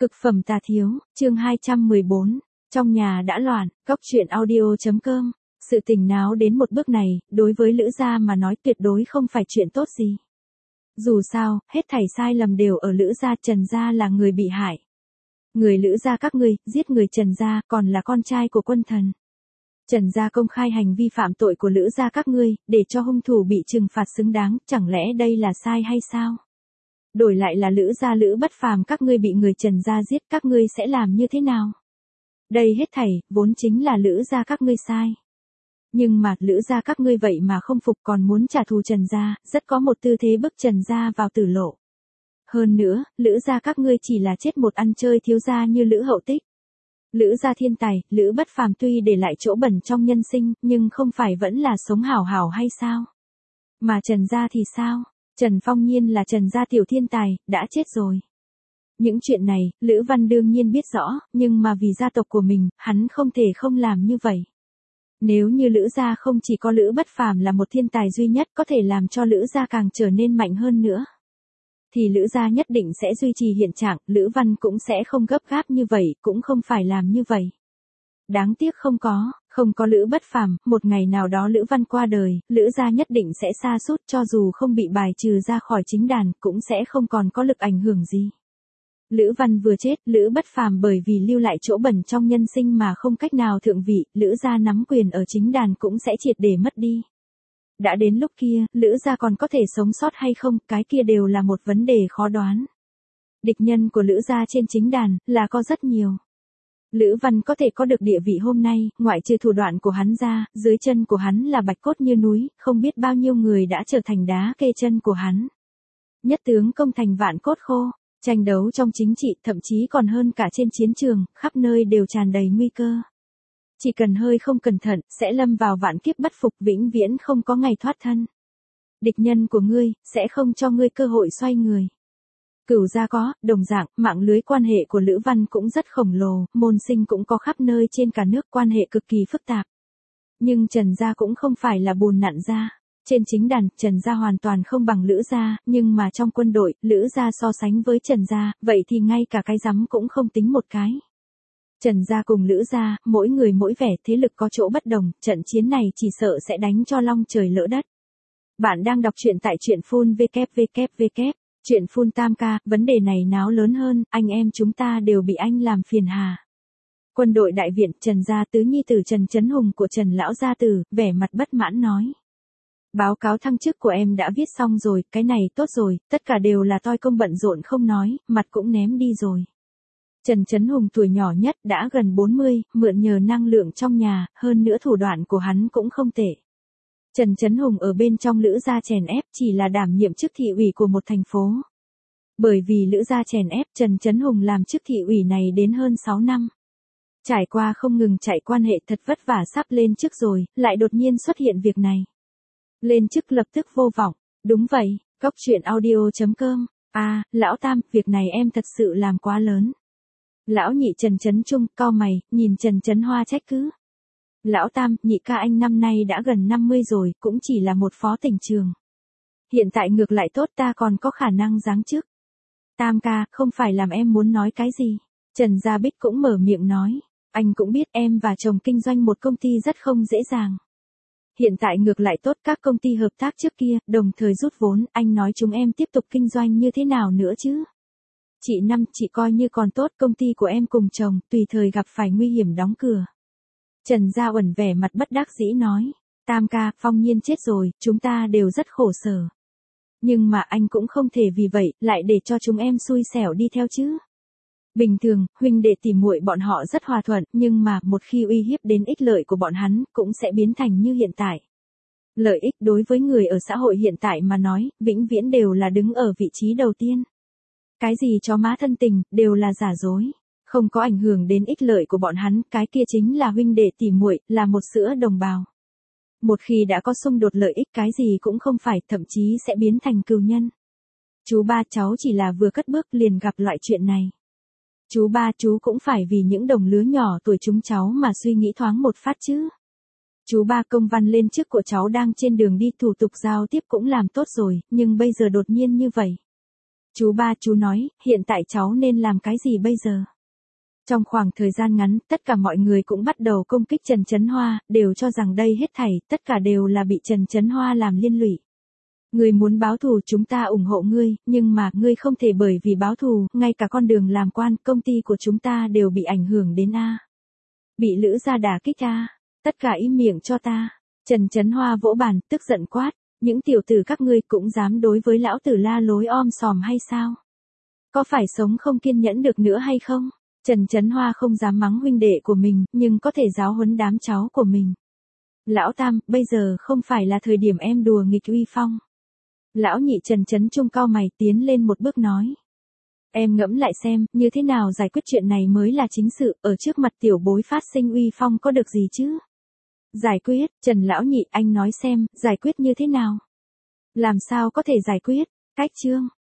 Cực phẩm tà thiếu, chương 214, trong nhà đã loạn, góc truyện audio.com. Sự tình náo đến một bước này, đối với Lữ gia mà nói tuyệt đối không phải chuyện tốt gì. Dù sao, hết thảy sai lầm đều ở Lữ gia, Trần gia là người bị hại. Người Lữ gia các ngươi, giết người Trần gia, còn là con trai của quân thần. Trần gia công khai hành vi phạm tội của Lữ gia các ngươi, để cho hung thủ bị trừng phạt xứng đáng, chẳng lẽ đây là sai hay sao? Đổi lại là Lữ gia Lữ Bất Phàm các ngươi bị người Trần gia giết, các ngươi sẽ làm như thế nào? Đây hết thảy, vốn chính là Lữ gia các ngươi sai. Nhưng mà, Lữ gia các ngươi vậy mà không phục, còn muốn trả thù Trần gia, rất có một tư thế bức Trần gia vào tử lộ. Hơn nữa, Lữ gia các ngươi chỉ là chết một ăn chơi thiếu gia như Lữ Hậu Tích. Lữ gia thiên tài, Lữ Bất Phàm tuy để lại chỗ bẩn trong nhân sinh, nhưng không phải vẫn là sống hảo hảo hay sao? Mà Trần gia thì sao? Trần Phong Nhiên là Trần gia tiểu thiên tài, đã chết rồi. Những chuyện này, Lữ Văn đương nhiên biết rõ, nhưng mà vì gia tộc của mình, hắn không thể không làm như vậy. Nếu như Lữ gia không chỉ có Lữ Bất Phàm là một thiên tài duy nhất có thể làm cho Lữ gia càng trở nên mạnh hơn nữa, thì Lữ gia nhất định sẽ duy trì hiện trạng, Lữ Văn cũng sẽ không gấp gáp như vậy, cũng không phải làm như vậy. Đáng tiếc không có Lữ Bất Phàm, một ngày nào đó Lữ Văn qua đời, Lữ gia nhất định sẽ sa sút, cho dù không bị bài trừ ra khỏi chính đàn, cũng sẽ không còn có lực ảnh hưởng gì. Lữ Văn vừa chết, Lữ Bất Phàm bởi vì lưu lại chỗ bẩn trong nhân sinh mà không cách nào thượng vị, Lữ gia nắm quyền ở chính đàn cũng sẽ triệt để mất đi. Đã đến lúc kia, Lữ gia còn có thể sống sót hay không, cái kia đều là một vấn đề khó đoán. Địch nhân của Lữ gia trên chính đàn, là có rất nhiều. Lữ Văn có thể có được địa vị hôm nay, ngoại trừ thủ đoạn của hắn ra, dưới chân của hắn là bạch cốt như núi, không biết bao nhiêu người đã trở thành đá kê chân của hắn. Nhất tướng công thành vạn cốt khô, tranh đấu trong chính trị thậm chí còn hơn cả trên chiến trường, khắp nơi đều tràn đầy nguy cơ. Chỉ cần hơi không cẩn thận, sẽ lâm vào vạn kiếp bất phục, vĩnh viễn không có ngày thoát thân. Địch nhân của ngươi, sẽ không cho ngươi cơ hội xoay người. Cửu gia có, đồng dạng, mạng lưới quan hệ của Lữ Văn cũng rất khổng lồ, môn sinh cũng có khắp nơi trên cả nước, quan hệ cực kỳ phức tạp. Nhưng Trần gia cũng không phải là bùn nặn gia. Trên chính đàn, Trần gia hoàn toàn không bằng Lữ gia, nhưng mà trong quân đội, Lữ gia so sánh với Trần gia, vậy thì ngay cả cái rắm cũng không tính một cái. Trần gia cùng Lữ gia, mỗi người mỗi vẻ, thế lực có chỗ bất đồng, trận chiến này chỉ sợ sẽ đánh cho long trời lỡ đất. Bạn đang đọc truyện tại truyện phun www. Chuyện phun tam ca, vấn đề này náo lớn hơn, anh em chúng ta đều bị anh làm phiền hà. Quân đội đại viện, Trần gia tứ nhi tử Trần Chấn Hùng của Trần lão gia tử, vẻ mặt bất mãn nói. Báo cáo thăng chức của em đã viết xong rồi, cái này tốt rồi, tất cả đều là toi công bận rộn không nói, mặt cũng ném đi rồi. Trần Chấn Hùng tuổi nhỏ nhất, đã gần 40, mượn nhờ năng lượng trong nhà, hơn nữa thủ đoạn của hắn cũng không tệ. Trần Chấn Hùng ở bên trong Lữ gia chèn ép, chỉ là đảm nhiệm chức thị ủy của một thành phố. Bởi vì Lữ gia chèn ép, Trần Chấn Hùng làm chức thị ủy này đến hơn 6 năm. Trải qua không ngừng chạy quan hệ, thật vất vả sắp lên chức rồi, lại đột nhiên xuất hiện việc này. Lên chức lập tức vô vọng. Đúng vậy, góc truyện audio.com. À, lão Tam, việc này em thật sự làm quá lớn. Lão nhị Trần Chấn Trung, cau mày, nhìn Trần Chấn Hoa trách cứ. Lão Tam, nhị ca anh năm nay đã gần 50 rồi, cũng chỉ là một phó tỉnh trường. Hiện tại ngược lại tốt, ta còn có khả năng giáng chức. Tam ca, không phải làm em muốn nói cái gì. Trần Gia Bích cũng mở miệng nói. Anh cũng biết em và chồng kinh doanh một công ty rất không dễ dàng. Hiện tại ngược lại tốt, các công ty hợp tác trước kia, đồng thời rút vốn, anh nói chúng em tiếp tục kinh doanh như thế nào nữa chứ? Chị coi như còn tốt, công ty của em cùng chồng, tùy thời gặp phải nguy hiểm đóng cửa. Trần Gia Uẩn vẻ mặt bất đắc dĩ nói. Tam ca, Phong Nhiên chết rồi, chúng ta đều rất khổ sở. Nhưng mà anh cũng không thể vì vậy, lại để cho chúng em xui xẻo đi theo chứ. Bình thường, huynh đệ tỉ muội bọn họ rất hòa thuận, nhưng mà một khi uy hiếp đến ích lợi của bọn hắn, cũng sẽ biến thành như hiện tại. Lợi ích đối với người ở xã hội hiện tại mà nói, vĩnh viễn đều là đứng ở vị trí đầu tiên. Cái gì chó má thân tình, đều là giả dối. Không có ảnh hưởng đến ích lợi của bọn hắn, cái kia chính là huynh đệ tỉ muội, là một sữa đồng bào. Một khi đã có xung đột lợi ích, cái gì cũng không phải, thậm chí sẽ biến thành cừu nhân. Chú ba, cháu chỉ là vừa cất bước liền gặp loại chuyện này. Chú ba, chú cũng phải vì những đồng lứa nhỏ tuổi chúng cháu mà suy nghĩ thoáng một phát chứ. Chú ba, công văn lên chức của cháu đang trên đường đi, thủ tục giao tiếp cũng làm tốt rồi, nhưng bây giờ đột nhiên như vậy. Chú ba chú nói, hiện tại cháu nên làm cái gì bây giờ? Trong khoảng thời gian ngắn, tất cả mọi người cũng bắt đầu công kích Trần Chấn Hoa, đều cho rằng đây hết thảy, tất cả đều là bị Trần Chấn Hoa làm liên lụy. Ngươi muốn báo thù chúng ta ủng hộ ngươi, nhưng mà ngươi không thể bởi vì báo thù, ngay cả con đường làm quan, công ty của chúng ta đều bị ảnh hưởng đến a. Bị Lữ gia đả kích a. Tất cả im miệng cho ta. Trần Chấn Hoa vỗ bàn, tức giận quát, những tiểu tử các ngươi cũng dám đối với lão tử la lối om sòm hay sao? Có phải sống không kiên nhẫn được nữa hay không? Trần Chấn Hoa không dám mắng huynh đệ của mình, nhưng có thể giáo huấn đám cháu của mình. Lão Tam, bây giờ không phải là thời điểm em đùa nghịch uy phong. Lão Nhị Trần Chấn Trung cau mày tiến lên một bước nói. Em ngẫm lại xem, như thế nào giải quyết chuyện này mới là chính sự, ở trước mặt tiểu bối phát sinh uy phong có được gì chứ? Giải quyết, Trần Lão Nhị anh nói xem, giải quyết như thế nào? Làm sao có thể giải quyết? Cách chương.